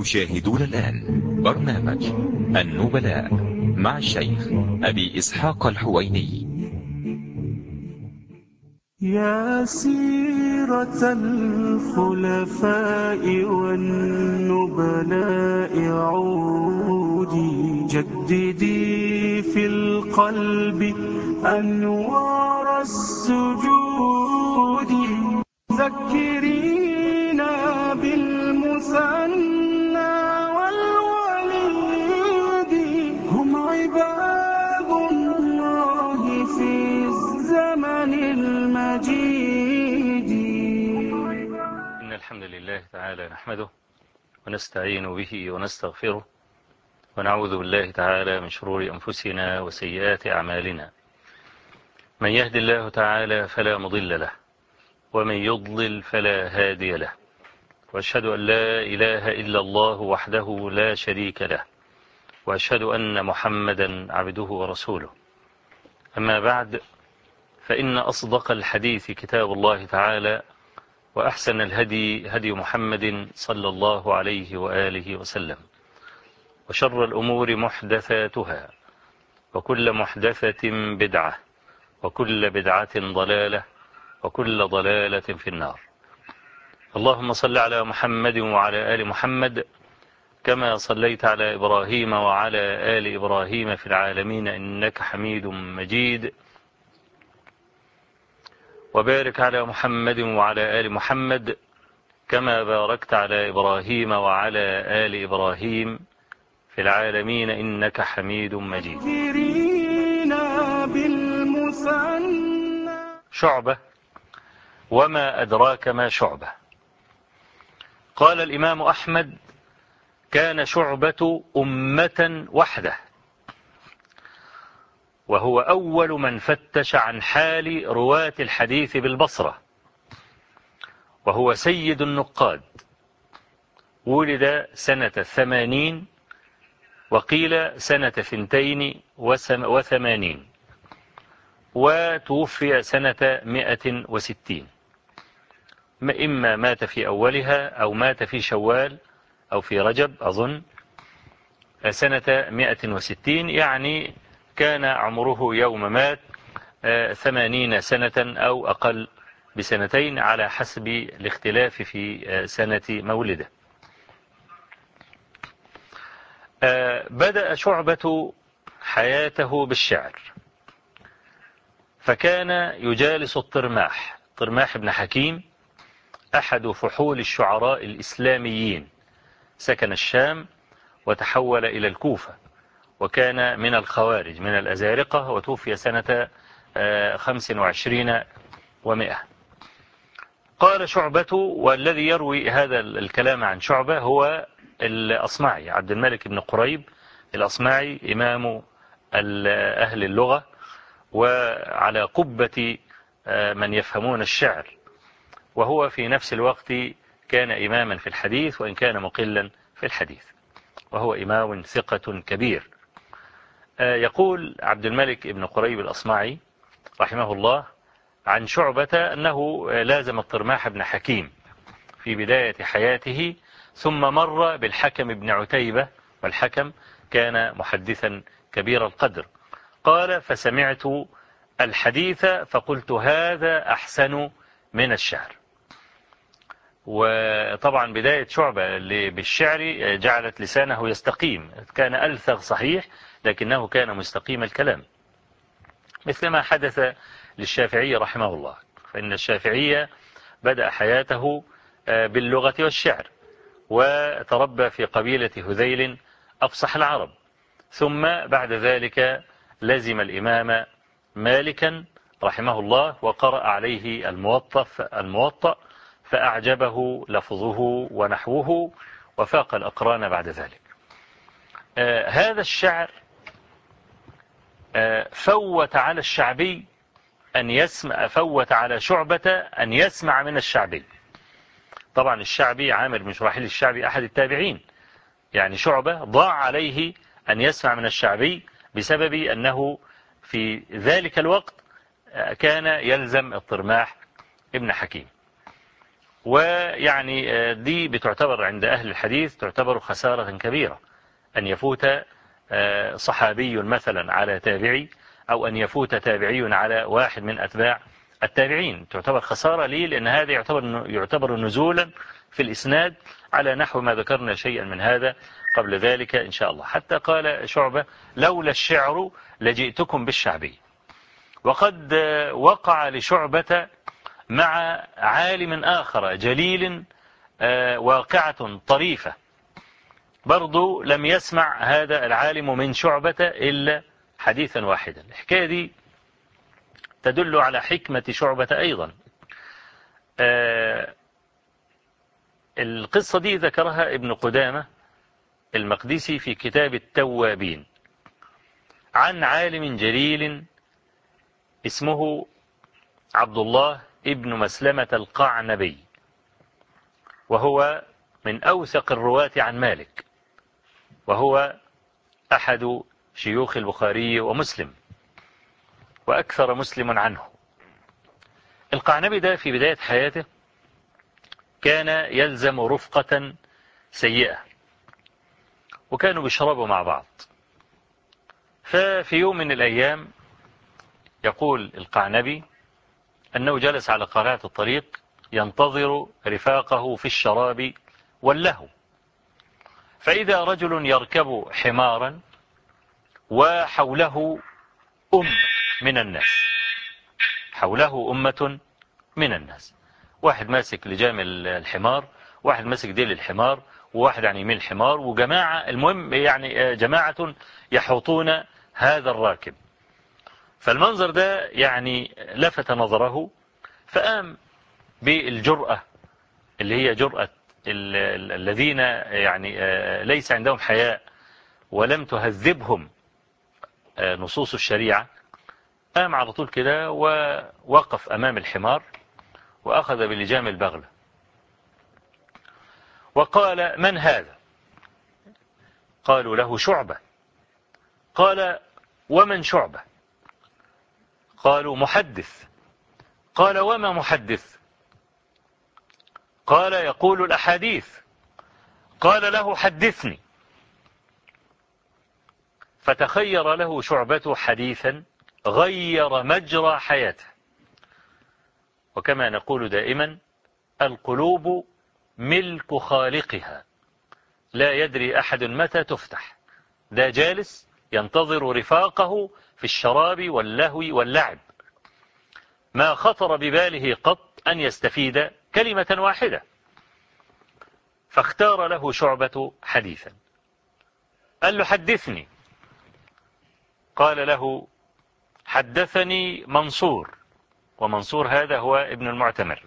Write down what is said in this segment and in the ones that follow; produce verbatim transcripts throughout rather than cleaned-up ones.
تشاهدون الآن برنامج النبلاء مع الشيخ أبي إسحاق الحويني. يا سيرة الخلفاء والنبلاء عودي جددي في القلب أنوار السجود، ذكرينا بالمثنى والوليد، هم عباد الله في الزمن المجيد. إن الحمد لله تعالى نحمده ونستعين به ونستغفره ونعوذ بالله تعالى من شرور أنفسنا وسيئات أعمالنا. من يهد الله تعالى فلا مضل له ومن يضلل فلا هادي له، وأشهد أن لا إله إلا الله وحده لا شريك له، وأشهد أن محمدا عبده ورسوله. أما بعد، فإن أصدق الحديث كتاب الله تعالى، وأحسن الهدي هدي محمد صلى الله عليه وآله وسلم، وشر الأمور محدثاتها، وكل محدثة بدعة، وكل بدعة ضلالة، وكل ضلالة في النار. اللهم صل على محمد وعلى آل محمد كما صليت على إبراهيم وعلى آل إبراهيم في العالمين إنك حميد مجيد، وبارك على محمد وعلى آل محمد كما باركت على إبراهيم وعلى آل إبراهيم في العالمين إنك حميد مجيد. شعبة، وما أدراك ما شعبة. قال الإمام أحمد: كان شعبة أمة وحده، وهو أول من فتش عن حال رواة الحديث بالبصرة، وهو سيد النقاد. ولد سنة ثمانين، وقيل سنة ثنتين وثمانين، وتوفي سنة مئة وستين. إما مات في أولها أو مات في شوال أو في رجب أظن سنة مئة وستين، يعني كان عمره يوم مات ثمانين سنة أو أقل بسنتين على حسب الاختلاف في سنة مولده. بدأ شعبة حياته بالشعر، فكان يجالس الطرماح طرماح بن حكيم، أحد فحول الشعراء الإسلاميين، سكن الشام وتحول إلى الكوفة، وكان من الخوارج من الأزارقة، وتوفي سنة خمس وعشرين ومئة. قال شعبة، والذي يروي هذا الكلام عن شعبة هو الأصمعي عبد الملك بن قريب الأصمعي، إمام أهل اللغة وعلى قبة من يفهمون الشعر، وهو في نفس الوقت كان إماما في الحديث وإن كان مقلا في الحديث، وهو إمام ثقة كبير. يقول عبد الملك بن قريب الأصمعي رحمه الله عن شعبة أنه لازم الطرماح بن حكيم في بداية حياته، ثم مر بالحكم بن عتيبة، والحكم كان محدثا كبير القدر. قال: فسمعت الحديث فقلت هذا أحسن من الشعر. وطبعا بداية شعبة بالشعر جعلت لسانه يستقيم، كان ألثغ صحيح لكنه كان مستقيم الكلام، مثل ما حدث للشافعي رحمه الله. فإن الشافعي بدأ حياته باللغة والشعر، وتربى في قبيلة هذيل أفصح العرب، ثم بعد ذلك لزم الإمام مالكا رحمه الله وقرأ عليه الموطأ الموطأ فأعجبه لفظه ونحوه وفاق الأقران بعد ذلك. آه هذا الشعر آه فوت على الشعبي أن يسمع فوت على شعبة أن يسمع من الشعبي. طبعا الشعبي عامر بن شراحيل الشعبي أحد التابعين، يعني شعبة ضاع عليه أن يسمع من الشعبي بسبب أنه في ذلك الوقت كان يلزم الطرماح ابن حكيم. ويعني دي بتعتبر عند أهل الحديث تعتبر خسارة كبيرة، أن يفوت صحابي مثلا على تابعي، أو أن يفوت تابعي على واحد من أتباع التابعين. تعتبر خسارة ليه؟ لأن هذا يعتبر يعتبر نزولا في الإسناد على نحو ما ذكرنا شيئا من هذا قبل ذلك إن شاء الله. حتى قال شعبة: لولا الشعر لجئتكم بالشعبي. وقد وقع لشعبة مع عالم آخر جليل واقعة طريفة، برضو لم يسمع هذا العالم من شعبة إلا حديثا واحدا. الحكاية دي تدل على حكمة شعبة أيضا. القصة دي ذكرها ابن قدامة المقدسي في كتاب التوابين عن عالم جليل اسمه عبد الله ابن مسلمة القعنبي، وهو من أوثق الرواة عن مالك، وهو أحد شيوخ البخاري ومسلم، وأكثر مسلم عنه. القعنبي ده في بداية حياته كان يلزم رفقة سيئة، وكانوا بيشربوا مع بعض. ففي يوم من الأيام يقول القعنبي أنه جلس على قارعة الطريق ينتظر رفاقه في الشراب واللهو، فإذا رجل يركب حمارا وحوله أم من الناس، حوله أمة من الناس، واحد ماسك لجام الحمار، واحد ماسك ديل الحمار، وواحد عن يمين الحمار، وجماعة، المهم يعني جماعة يحوطون هذا الراكب. فالمنظر ده يعني لفت نظره، فقام بالجرأة اللي هي جرأة الذين يعني ليس عندهم حياء ولم تهذبهم نصوص الشريعة، قام على طول كده ووقف أمام الحمار وأخذ بلجام البغلة وقال: من هذا؟ قالوا له: شعبة. قال: ومن شعبة؟ قالوا: محدث. قال: وما محدث؟ قال: يقول الأحاديث. قال له: حدثني. فتخير له شعبة حديثا غير مجرى حياته. وكما نقول دائما: القلوب ملك خالقها، لا يدري أحد متى تفتح. ده جالس ينتظر رفاقه في الشراب واللهو واللعب، ما خطر بباله قط أن يستفيد كلمة واحدة، فاختار له شعبة حديثا. قال له: حدثني. قال له: حدثني منصور، ومنصور هذا هو ابن المعتمر.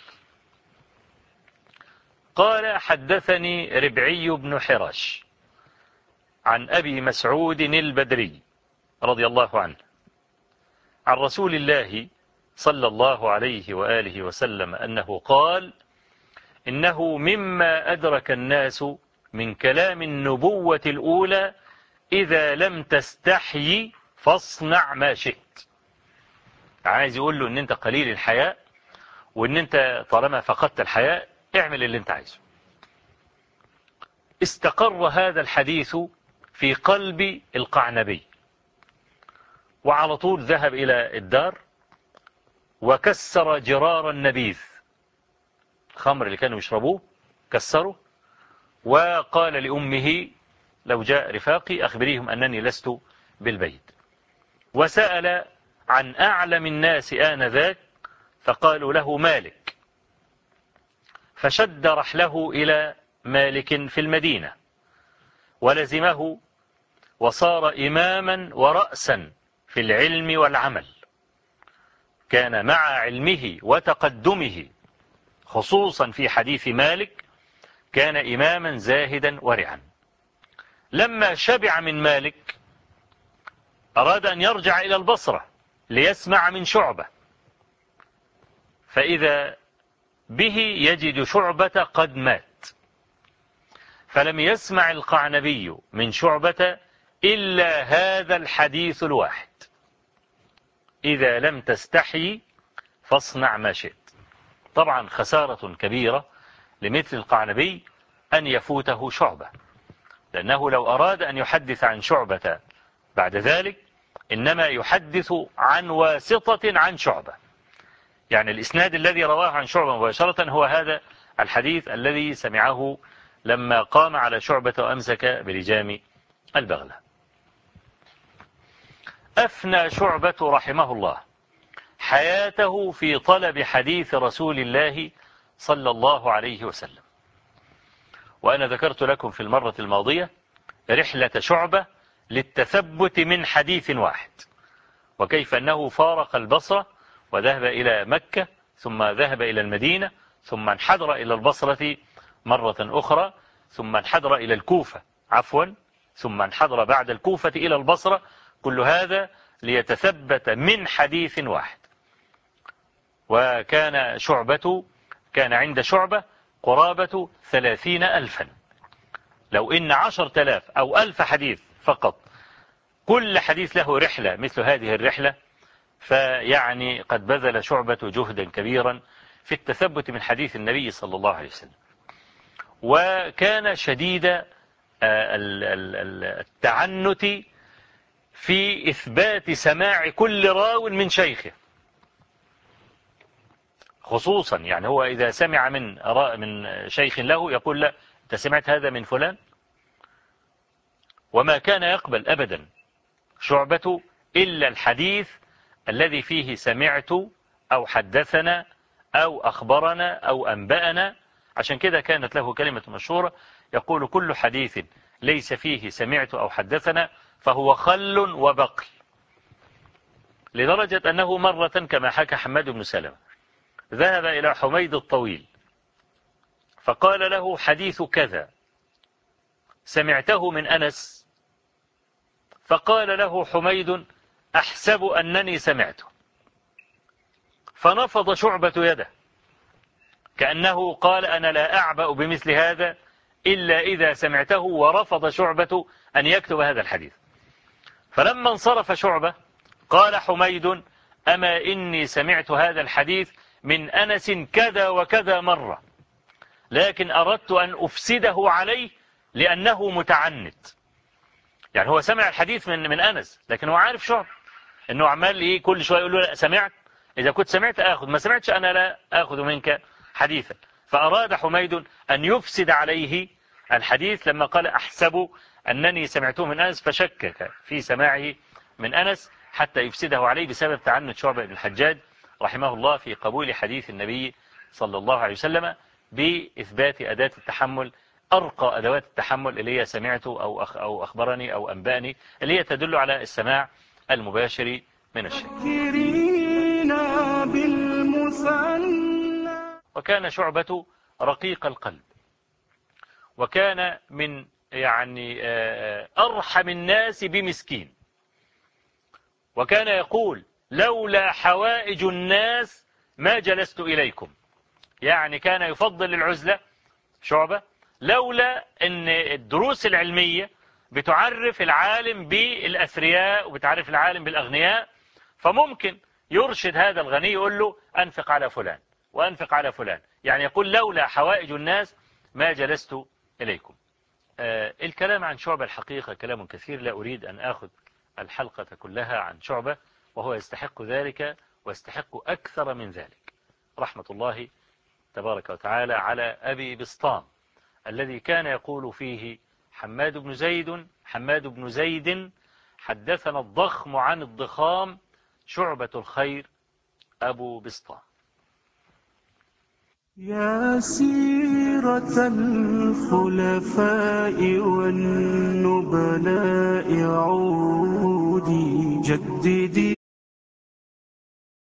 قال: حدثني ربعي بن حراش عن أبي مسعود البدري رضي الله عنه عن رسول الله صلى الله عليه وآله وسلم أنه قال: إنه مما أدرك الناس من كلام النبوة الأولى: إذا لم تستحي فاصنع ما شئت. عايز يقول له إن أنت قليل الحياء، وإن أنت طالما فقدت الحياء اعمل اللي أنت عايزه. استقر هذا الحديث في قلب القعنبي، وعلى طول ذهب إلى الدار وكسر جرار النبيذ، الخمر اللي كانوا يشربوه كسره، وقال لأمه: لو جاء رفاقي أخبريهم أنني لست بالبيت. وسأل عن أعلم الناس آنذاك، فقالوا له: مالك. فشد رحله إلى مالك في المدينة ولزمه، وصار إماما ورأسا في العلم والعمل. كان مع علمه وتقدمه خصوصا في حديث مالك كان إماما زاهدا ورعا. لما شبع من مالك أراد أن يرجع إلى البصرة ليسمع من شعبة، فإذا به يجد شعبة قد مات، فلم يسمع القعنبي من شعبة إلا هذا الحديث الواحد: إذا لم تستحي فاصنع ما شئت. طبعا خسارة كبيرة لمثل القعنبي أن يفوته شعبة، لأنه لو أراد أن يحدث عن شعبة بعد ذلك إنما يحدث عن واسطة عن شعبة، يعني الإسناد الذي رواه عن شعبة مباشرة هو هذا الحديث الذي سمعه لما قام على شعبة وأمسك بلجام البغلة. أفنى شعبة رحمه الله حياته في طلب حديث رسول الله صلى الله عليه وسلم. وأنا ذكرت لكم في المرة الماضية رحلة شعبة للتثبت من حديث واحد، وكيف أنه فارق البصرة وذهب إلى مكة ثم ذهب إلى المدينة ثم انحدر إلى البصرة مرة أخرى ثم انحدر إلى الكوفة عفوا ثم انحدر بعد الكوفة إلى البصرة، كل هذا ليتثبت من حديث واحد. وكان شعبة كان عند شعبة قرابة ثلاثين ألفا، لو إن عشر تلاف أو ألف حديث فقط كل حديث له رحلة مثل هذه الرحلة، فيعني قد بذل شعبة جهدا كبيرا في التثبت من حديث النبي صلى الله عليه وسلم. وكان شديد التعنت في إثبات سماع كل راو من شيخه، خصوصا يعني هو إذا سمع من من شيخ له يقول لا أنت سمعت هذا من فلان. وما كان يقبل أبدا شعبة إلا الحديث الذي فيه سمعت أو حدثنا أو أخبرنا أو أنبأنا. عشان كده كانت له كلمة مشهورة يقول كل حديث ليس فيه سمعت أو حدثنا فهو خل وبقل، لدرجة أنه مرة كما حكى حماد بن سلمة ذهب إلى حميد الطويل فقال له حديث كذا سمعته من أنس، فقال له حميد أحسب أنني سمعته، فنفض شعبة يده كأنه قال أنا لا أعبأ بمثل هذا إلا إذا سمعته، ورفض شعبة أن يكتب هذا الحديث. فلما انصرف شعبة قال حميد أما إني سمعت هذا الحديث من أنس كذا وكذا مرة، لكن أردت أن أفسده عليه لأنه متعنت. يعني هو سمع الحديث من من أنس لكن هو عارف شعب أنه عمال إيه كل شوية يقول له لا سمعت، إذا كنت سمعت أخذ، ما سمعتش أنا لا أخذ منك حديثا. فأراد حميد أن يفسد عليه الحديث لما قال أحسب أنني سمعته من أنس، فشكك في سماعه من أنس حتى يفسده عليه بسبب تعنت شعبة بن الحجاج رحمه الله في قبول حديث النبي صلى الله عليه وسلم بإثبات أداة التحمل، أرقى أدوات التحمل اللي هي سمعت أو أخ أو أخبرني أو أنبأني، اللي هي تدل على السماع المباشر من الشيء. وكان شعبة رقيق القلب، وكان من يعني أرحم الناس بمسكين، وكان يقول لولا حوائج الناس ما جلست إليكم، يعني كان يفضل العزلة شعبة لولا أن الدروس العلمية بتعرف العالم بالأثرياء وبتعرف العالم بالأغنياء، فممكن يرشد هذا الغني يقول له أنفق على فلان وأنفق على فلان، يعني يقول لولا حوائج الناس ما جلست إليكم. آه الكلام عن شعبة الحقيقة كلام كثير، لا أريد أن أخذ الحلقة كلها عن شعبة، وهو يستحق ذلك ويستحق أكثر من ذلك، رحمة الله تبارك وتعالى على أبي بسطام الذي كان يقول فيه حماد بن زيد حماد بن زيد حدثنا الضخم عن الضخام شعبة الخير أبو بسطام. يا سيرة الخلفاء والنبلاء عودي جددي